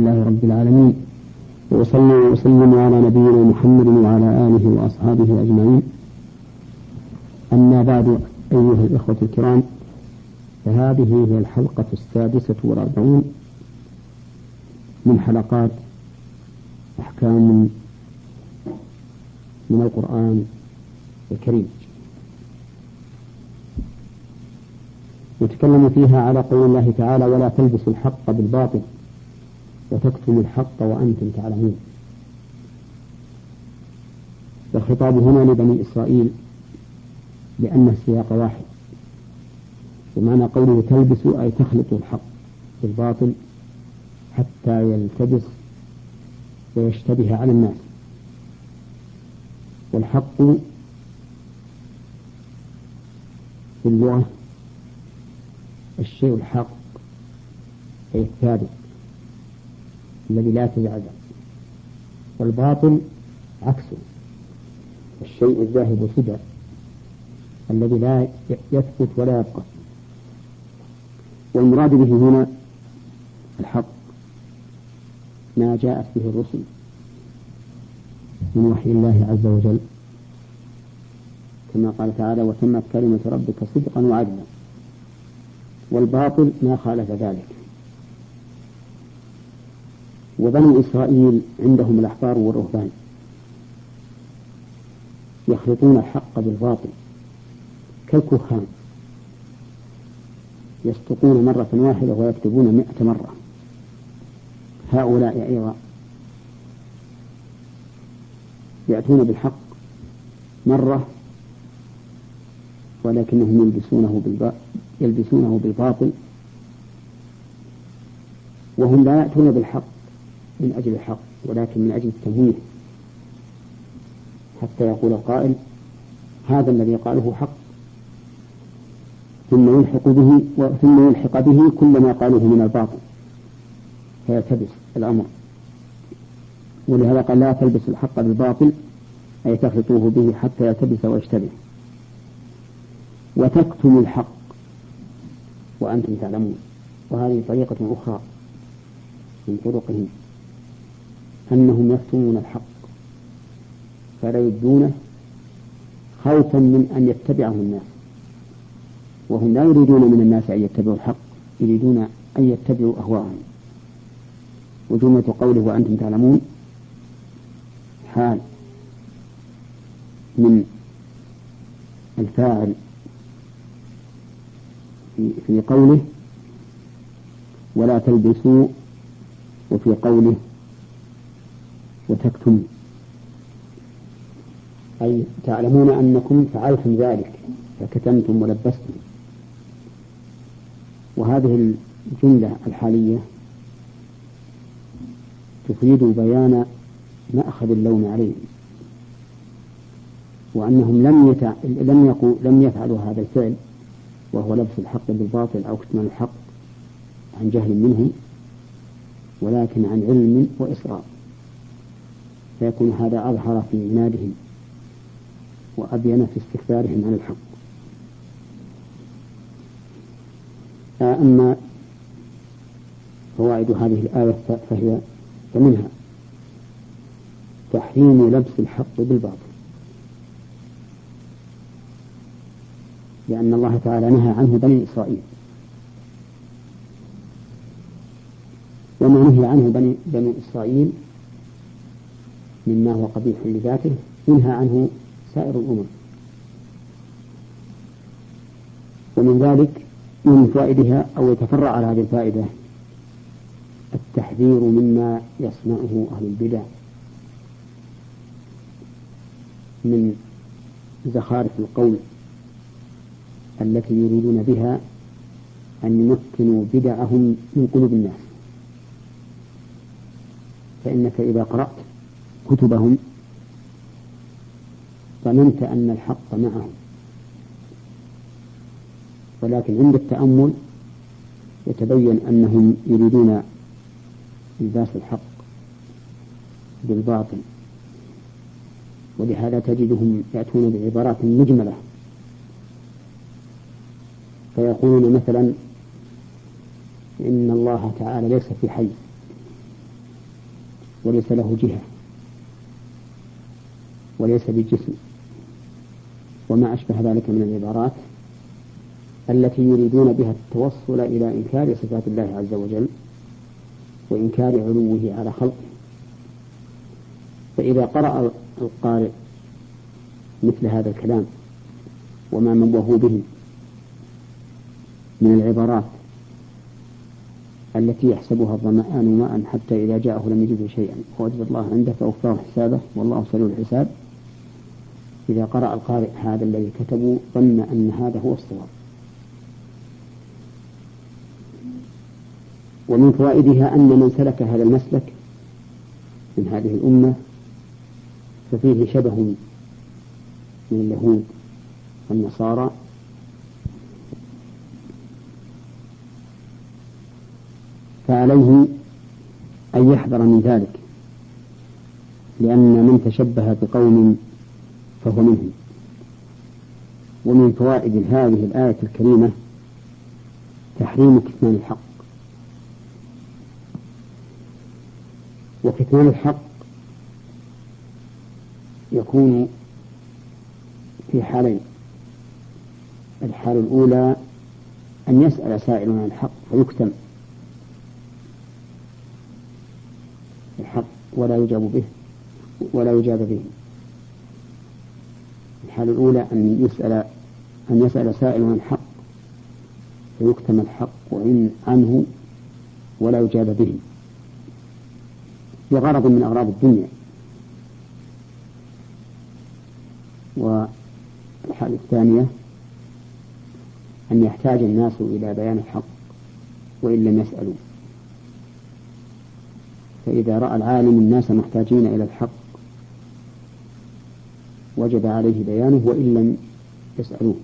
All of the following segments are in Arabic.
لله رب العالمين، وصلى وسلم على نبينا محمد وعلى آله وأصحابه أجمعين. أما بعد، أيها الإخوة الكرام، فهذه هي الحلقة 46 من حلقات أحكام من القرآن الكريم، نتكلم فيها على قول الله تعالى: ولا تلبسوا الحق بالباطل وتكتموا الحق وأنتم تعلمون. والخطاب هنا لبني إسرائيل لأن السياق واحد، ومعنى قوله تلبسوا أي تخلطوا الحق بالباطل حتى يلتبس ويشتبه على الناس. والحق في اللغة الشيء الحق أي الثابت الذي لا يتزعزع، والباطل عكسه الشيء الذاهب سدى الذي لا يثبت ولا يبقى. والمراد به هنا الحق ما جاءت به الرسل من وحي الله عز وجل، كما قال تعالى: وتمت كلمة ربك صدقا وعدلا. والباطل ما خالف ذلك. وبني إسرائيل عندهم الأحبار والرهبان يخلطون الحق بالباطل كالكهان، يسقطون مرة واحدة ويكتبون 100 مرة. هؤلاء أيضا يأتون بالحق مرة ولكنهم يلبسونه بالباطل، وهم لا يأتون بالحق من أجل الحق ولكن من أجل التمويه، حتى يقول القائل: هذا الذي قاله حق، ثم يلحق به كل ما قالوه من الباطل فيلتبس الأمر. ولهذا قال: لا تلبس الحق بالباطل أي تخلطوه به حتى يلتبس ويشتبه. وتكتموا الحق وأنتم تعلمون. وهذه طريقة أخرى من طرقهم، أنهم يكتمون الحق فلا يبدونه خوفا من أن يتبعه الناس، وهم لا يريدون من الناس أن يتبعوا الحق، يريدون أن يتبعوا أهواءهم. وجملة قوله وأنتم تعلمون حال من الفاعل في قوله ولا تلبسوا، وفي قوله وتكتموا، أي تعلمون أنكم فعلتم ذلك فكتمتم ولبستم. وهذه الجملة الحالية تفيد بيان مأخذ اللوم عليهم، وأنهم لم يفعلوا هذا الفعل وهو لبس الحق بالباطل أو كتمان الحق عن جهل منهم، ولكن عن علم وإصرار، فيكون هذا أظهر في عنادهم وأبين في استكبارهم عن الحق. أما فوائد هذه الآية فمنها تحريم لبس الحق بالباطل، لأن الله تعالى نهى عنه بني إسرائيل، وما نهي عنه بني إسرائيل مما هو قبيح لذاته ينهى عنه سائر الأمم. ومن ذلك من فائدها أو يتفرع على هذه الفائدة التحذير مما يصنعه أهل البدع من زخارف القول التي يريدون بها أن يمكنوا بدعهم من قلوب الناس. فإنك إذا قرأت كتبهم ظننت أن الحق معهم، ولكن عند التأمل يتبين أنهم يريدون إلباس الحق بالباطل. ولهذا تجدهم يأتون بعبارات مجملة، فيقولون مثلا إن الله تعالى ليس في حي، وليس له جهة وليس بجسم، وما أشبه ذلك من العبارات التي يريدون بها التوصل إلى إنكار صفات الله عز وجل وإنكار علوه على خلقه. فإذا قرأ القارئ مثل هذا الكلام وما نبهوا به من العبارات التي يحسبها الظمآن ماء حتى إذا جاءه لم يجده شيئا ووجد الله عنده فوفاه حسابه والله سريع الحساب، إذا قرأ القارئ هذا الذي كتبوا ظن أن هذا هو الصواب. ومن فوائدها أن من سلك هذا المسلك من هذه الأمة ففيه شبه من اليهود والنصارى، فعليه أن يحذر من ذلك، لأن من تشبه بقوم فهو منهم. ومن فوائد هذه الآية الكريمة تحريم كتمان الحق. وكتمان الحق يكون في حالين: الحالة الأولى أن يسأل سائل عن الحق فيكتم الحق ولا يجاب به ولا يجاب به. الحالة الأولى أن يسأل سائل عن الحق فيكتم الحق وإن عنه ولا يجاب به بغرض من أغراض الدنيا. والحالة الثانية أن يحتاج الناس إلى بيان الحق وإن لم يسألوا، فإذا رأى العالم الناس محتاجين إلى الحق وجب عليه بيانه وإن لم يسألوه.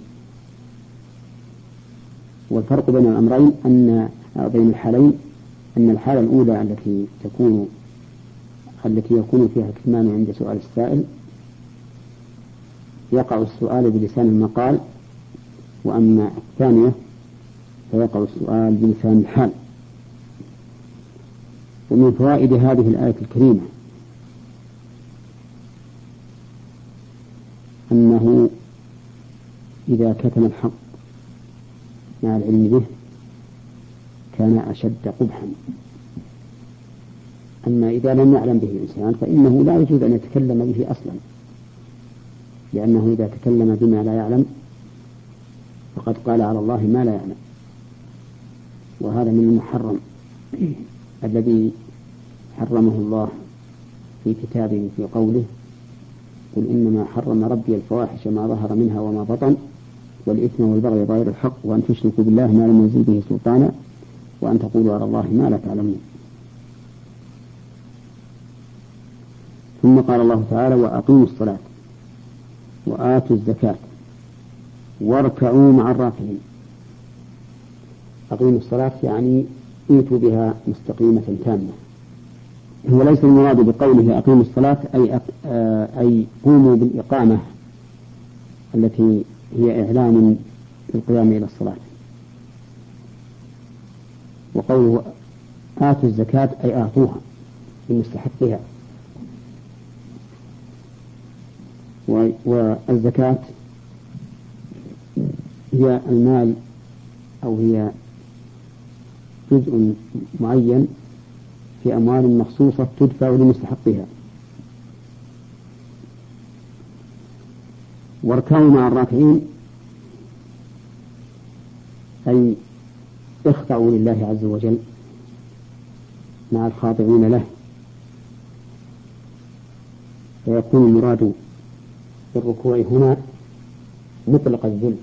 والفرق بين الأمرين بين الحالين أن الحالة الأولى التي يكون فيها الكتمان عند سؤال السائل يقع السؤال بلسان المقال، وأما الثانية فيقع السؤال بلسان الحال. ومن فوائد هذه الآية الكريمة أنه إذا كتم الحق مع العلم به كان أشد قبحا. أما إذا لم يعلم به الإنسان فإنه لا يجوز أن يتكلم به أصلا، لأنه إذا تكلم بما لا يعلم فقد قال على الله ما لا يعلم، وهذا من المحرم الذي حرمه الله في كتابه في قوله: قل إنما حرم ربي الفواحش ما ظهر منها وما بطن والإثم والبغي بغير الحق وأن تشركوا بالله ما لم ينزل به سلطانا وأن تقولوا على الله ما لا تعلمون. ثم قال الله تعالى: وأقيموا الصلاة وآتوا الزكاة واركعوا مع الراكعين. أقيموا الصلاة يعني ائتوا بها مستقيمة تامة. هو ليس المراد بقوله أقيموا الصلاة أي قوموا بالإقامة التي هي إعلان بالقيام إلى الصلاة. وقوله آتوا الزكاة أي أعطوها بمستحقها. والزكاة هي المال أو هي جزء معين في أموال مخصوصة تدفع لمستحقها. واركعوا مع الراكعين أي اخضعوا لله عز وجل مع الخاضعين له، فيكون المراد بالركوع هنا مطلق الذل،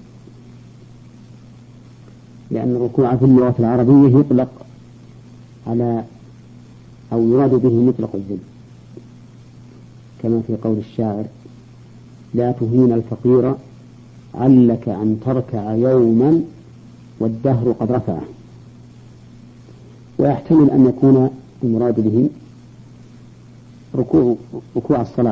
لأن الركوع في اللغة العربية يطلق على أو يراد به مطلق الذل، كما في قول الشاعر: لا تهين الفقير علك أن تركع يوما والدهر قد رفعه. ويحتمل أن يكون المراد به ركوع الصلاة،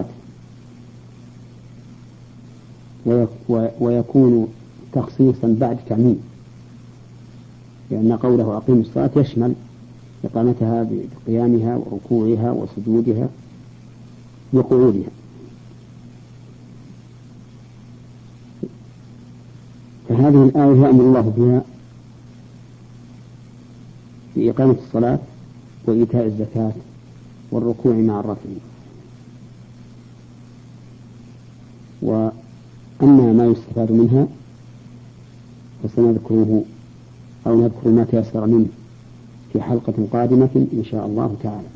ويكون تخصيصا بعد تعميم، لأن قوله أقيم الصلاة يشمل إقامتها بقيامها وركوعها وسجودها وقعودها. فهذه الآية يأمر الله فيها بإقامة الصلاة وإيتاء الزكاة والركوع مع الرفع. وأما ما يستفاد منها فسنذكره أو نذكر ما تيسر منه في حلقة قادمة إن شاء الله تعالى.